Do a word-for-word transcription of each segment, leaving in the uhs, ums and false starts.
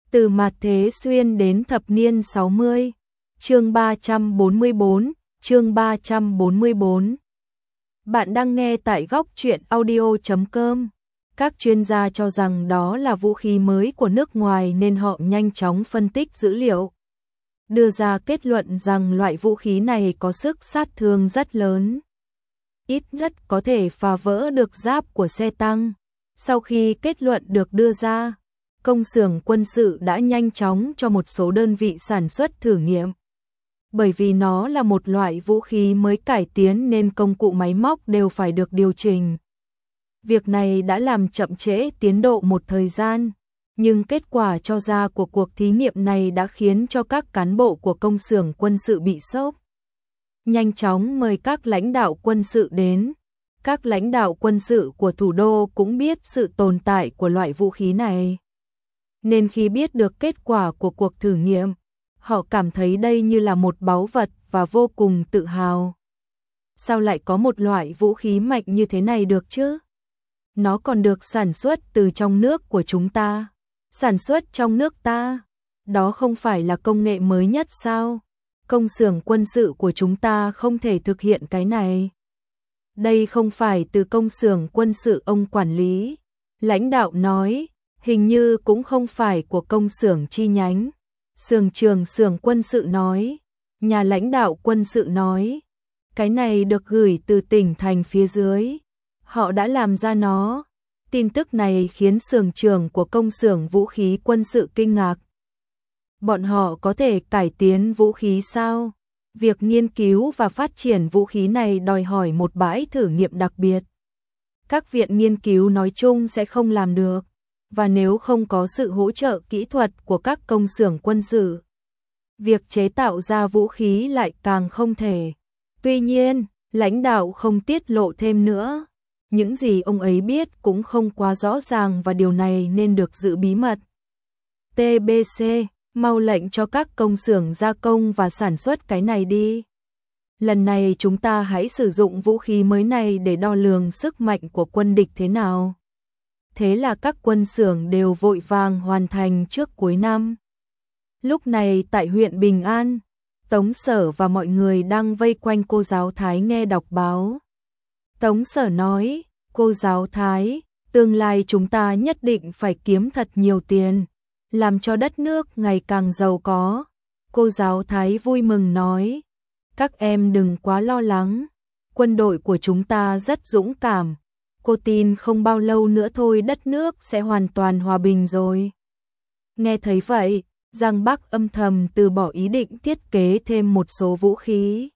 Từ mạt thế xuyên đến thập niên sáu mươi. Chương ba trăm bốn mươi bốn, chương ba trăm bốn mươi bốn. Bạn đang nghe tại góc truyện audio chấm com. Các chuyên gia cho rằng đó là vũ khí mới của nước ngoài nên họ nhanh chóng phân tích dữ liệu, đưa ra kết luận rằng loại vũ khí này có sức sát thương rất lớn, ít nhất có thể phá vỡ được giáp của xe tăng. Sau khi kết luận được đưa ra, công xưởng quân sự đã nhanh chóng cho một số đơn vị sản xuất thử nghiệm. Bởi vì nó là một loại vũ khí mới cải tiến nên công cụ máy móc đều phải được điều chỉnh. Việc này đã làm chậm trễ tiến độ một thời gian, nhưng kết quả cho ra của cuộc thí nghiệm này đã khiến cho các cán bộ của công xưởng quân sự bị sốc. Nhanh chóng mời các lãnh đạo quân sự đến. Các lãnh đạo quân sự của thủ đô cũng biết sự tồn tại của loại vũ khí này. Nên khi biết được kết quả của cuộc thử nghiệm, họ cảm thấy đây như là một báu vật và vô cùng tự hào. Sao lại có một loại vũ khí mạnh như thế này được chứ? Nó còn được sản xuất từ trong nước của chúng ta. Sản xuất trong nước ta? Đó không phải là công nghệ mới nhất sao? Công xưởng quân sự của chúng ta không thể thực hiện cái này. Đây không phải từ công xưởng quân sự ông quản lý. Lãnh đạo nói, hình như cũng không phải của công xưởng chi nhánh. Xưởng trưởng xưởng quân sự nói, nhà lãnh đạo quân sự nói, cái này được gửi từ tỉnh thành phía dưới. Họ đã làm ra nó. Tin tức này khiến xưởng trưởng của công xưởng vũ khí quân sự kinh ngạc. Bọn họ có thể cải tiến vũ khí sao? Việc nghiên cứu và phát triển vũ khí này đòi hỏi một bãi thử nghiệm đặc biệt. Các viện nghiên cứu nói chung sẽ không làm được, và nếu không có sự hỗ trợ kỹ thuật của các công xưởng quân sự, việc chế tạo ra vũ khí lại càng không thể. Tuy nhiên, lãnh đạo không tiết lộ thêm nữa. Những gì ông ấy biết cũng không quá rõ ràng và điều này nên được giữ bí mật. tê bê xê, mau lệnh cho các công xưởng gia công và sản xuất cái này đi. Lần này chúng ta hãy sử dụng vũ khí mới này để đo lường sức mạnh của quân địch thế nào. Thế là các quân xưởng đều vội vàng hoàn thành trước cuối năm. Lúc này tại huyện Bình An, Tống Sở và mọi người đang vây quanh cô giáo Thái nghe đọc báo. Tống Sở nói, cô giáo Thái, tương lai chúng ta nhất định phải kiếm thật nhiều tiền, làm cho đất nước ngày càng giàu có. Cô giáo Thái vui mừng nói, các em đừng quá lo lắng, quân đội của chúng ta rất dũng cảm. Cô tin không bao lâu nữa thôi đất nước sẽ hoàn toàn hòa bình rồi. Nghe thấy vậy, Giang Bắc âm thầm từ bỏ ý định thiết kế thêm một số vũ khí.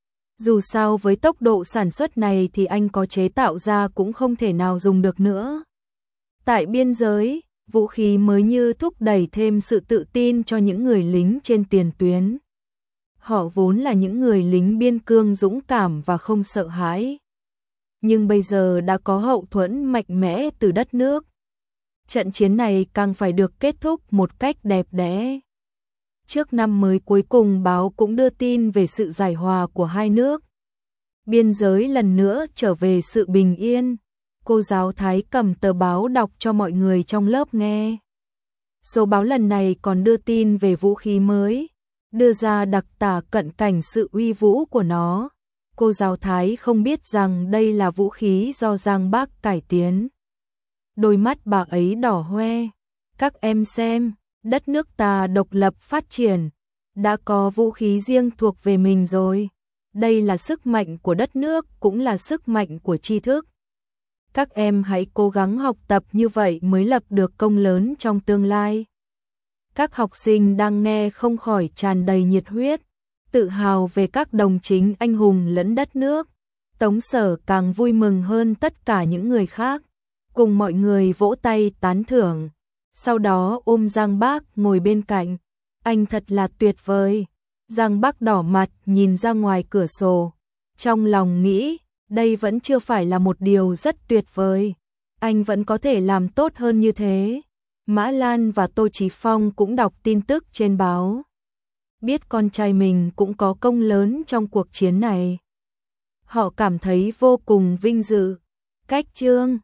Dù sao với tốc độ sản xuất này thì anh có chế tạo ra cũng không thể nào dùng được nữa. Tại biên giới, vũ khí mới như thúc đẩy thêm sự tự tin cho những người lính trên tiền tuyến. Họ vốn là những người lính biên cương dũng cảm và không sợ hãi. Nhưng bây giờ đã có hậu thuẫn mạnh mẽ từ đất nước. Trận chiến này càng phải được kết thúc một cách đẹp đẽ. Trước năm mới cuối cùng báo cũng đưa tin về sự giải hòa của hai nước. Biên giới lần nữa trở về sự bình yên. Cô giáo Thái cầm tờ báo đọc cho mọi người trong lớp nghe. Số báo lần này còn đưa tin về vũ khí mới, đưa ra đặc tả cận cảnh sự uy vũ của nó. Cô giáo Thái không biết rằng đây là vũ khí do Giang Bắc cải tiến. Đôi mắt bà ấy đỏ hoe. Các em xem, đất nước ta độc lập phát triển, đã có vũ khí riêng thuộc về mình rồi. Đây là sức mạnh của đất nước, cũng là sức mạnh của tri thức. Các em hãy cố gắng học tập như vậy mới lập được công lớn trong tương lai. Các học sinh đang nghe không khỏi tràn đầy nhiệt huyết, tự hào về các đồng chí anh hùng lẫn đất nước. Tống Sở càng vui mừng hơn tất cả những người khác, cùng mọi người vỗ tay tán thưởng. Sau đó ôm Giang Bắc ngồi bên cạnh. Anh thật là tuyệt vời. Giang Bắc đỏ mặt nhìn ra ngoài cửa sổ. Trong lòng nghĩ, đây vẫn chưa phải là một điều rất tuyệt vời. Anh vẫn có thể làm tốt hơn như thế. Mã Lan và Tô Chí Phong cũng đọc tin tức trên báo. Biết con trai mình cũng có công lớn trong cuộc chiến này. Họ cảm thấy vô cùng vinh dự. Cách chương